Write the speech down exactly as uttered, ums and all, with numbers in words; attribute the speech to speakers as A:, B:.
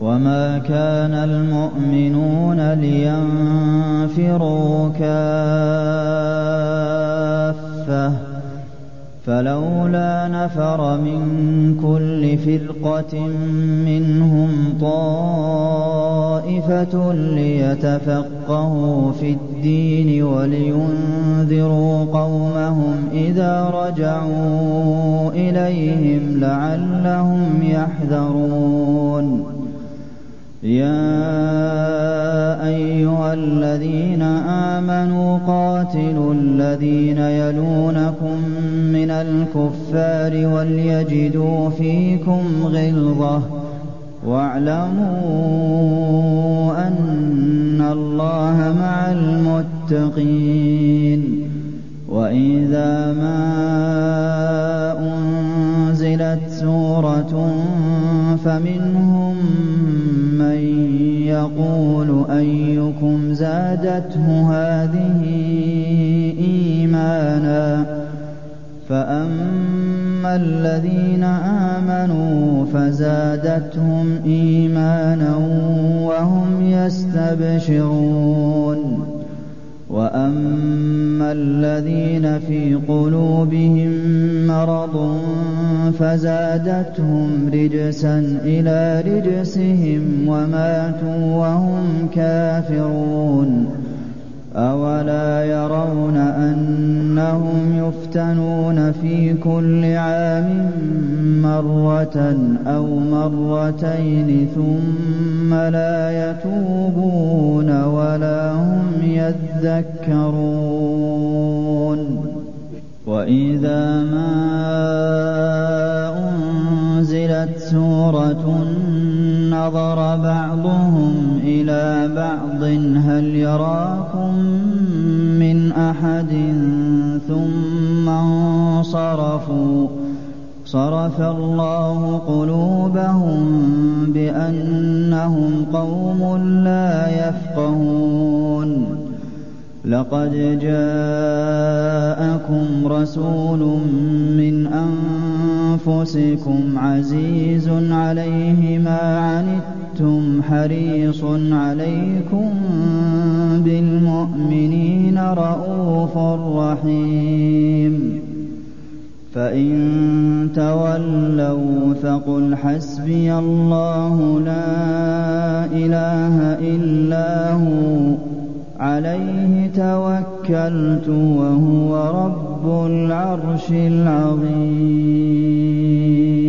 A: وَمَا كَانَ الْمُؤْمِنُونَ لِيَنفِرُوا كَافَّةً ۚ فَلَوْلَا نَفَرَ مِن كُلِّ فِرْقَةٍ مِّنْهُمْ طَائِفَةٌ لِّيَتَفَقَّهُوا فِي الدِّينِ وَلِيُنذِرُوا قَوْمَهُمْ إِذَا رَجَعُوا إِلَيْهِمْ لَعَلَّهُمْ يَحْذَرُونَ يَا أَيُّهَا الَّذِينَ آمَنُوا قَاتِلُوا الَّذِينَ يَلُونَكُم مِّنَ الْكُفَّارِ وَلْيَجِدُوا فِيكُمْ غِلْظَةً وَاعْلَمُوا أَنَّ اللَّهَ مَعَ الْمُتَّقِينَ وَإِذَا مَا أُنزِلَتْ سُورَةٌ فَمِنْهُم مَّن يَقُولُ أَيُّكُمْ زَادَتْهُ هَٰذِهِ إِيمَانًا ۚ فَأَمَّا الَّذِينَ آمَنُوا فَزَادَتْهُمْ إِيمَانًا وَهُمْ يَسْتَبْشِرُونَ وَأَمَّا الَّذِينَ فِي قُلُوبِهِم مَّرَضٌ فَزَادَتْهُمْ رِجْسًا إِلَىٰ رِجْسِهِمْ وَمَاتُوا وَهُمْ كَافِرُونَ أَوَلَا يَرَوْنَ أَنَّهُمْ يُفْتَنُونَ فِي كُلِّ عَامٍ مَّرَّةً أَوْ مَرَّتَيْنِ ثُمَّ لَا يَتُوبُونَ وَلَا هُمْ يَذَّكَّرُونَ وَإِذَا مَا أُنزِلَتْ سُورَةٌ نَّظَرَ بَعْضُهُمْ إِلَىٰ بَعْضٍ هَلْ يَرَاكُم مِّنْ أَحَدٍ ثُمَّ انصَرَفُوا ۚ صَرَفَ اللَّهُ قُلُوبَهُم بِأَنَّهُمْ قَوْمٌ لَّا يَفْقَهُونَ لَقَدْ جَاءَكُمْ رَسُولٌ مِّنْ أَنفُسِكُمْ عَزِيزٌ عَلَيْهِ مَا عَنِتُّمْ حَرِيصٌ عَلَيْكُم بِالْمُؤْمِنِينَ رَءُوفٌ رَّحِيمٌ فَإِن تَوَلَّوْا فَقُلْ حَسْبِيَ اللَّهُ لَا إِلَٰهَ إِلَّا هُوَ عَلَيْهِ تَوَكَّلْتُ وَهُوَ رَبُّ الْعَرْشِ الْعَظِيمِ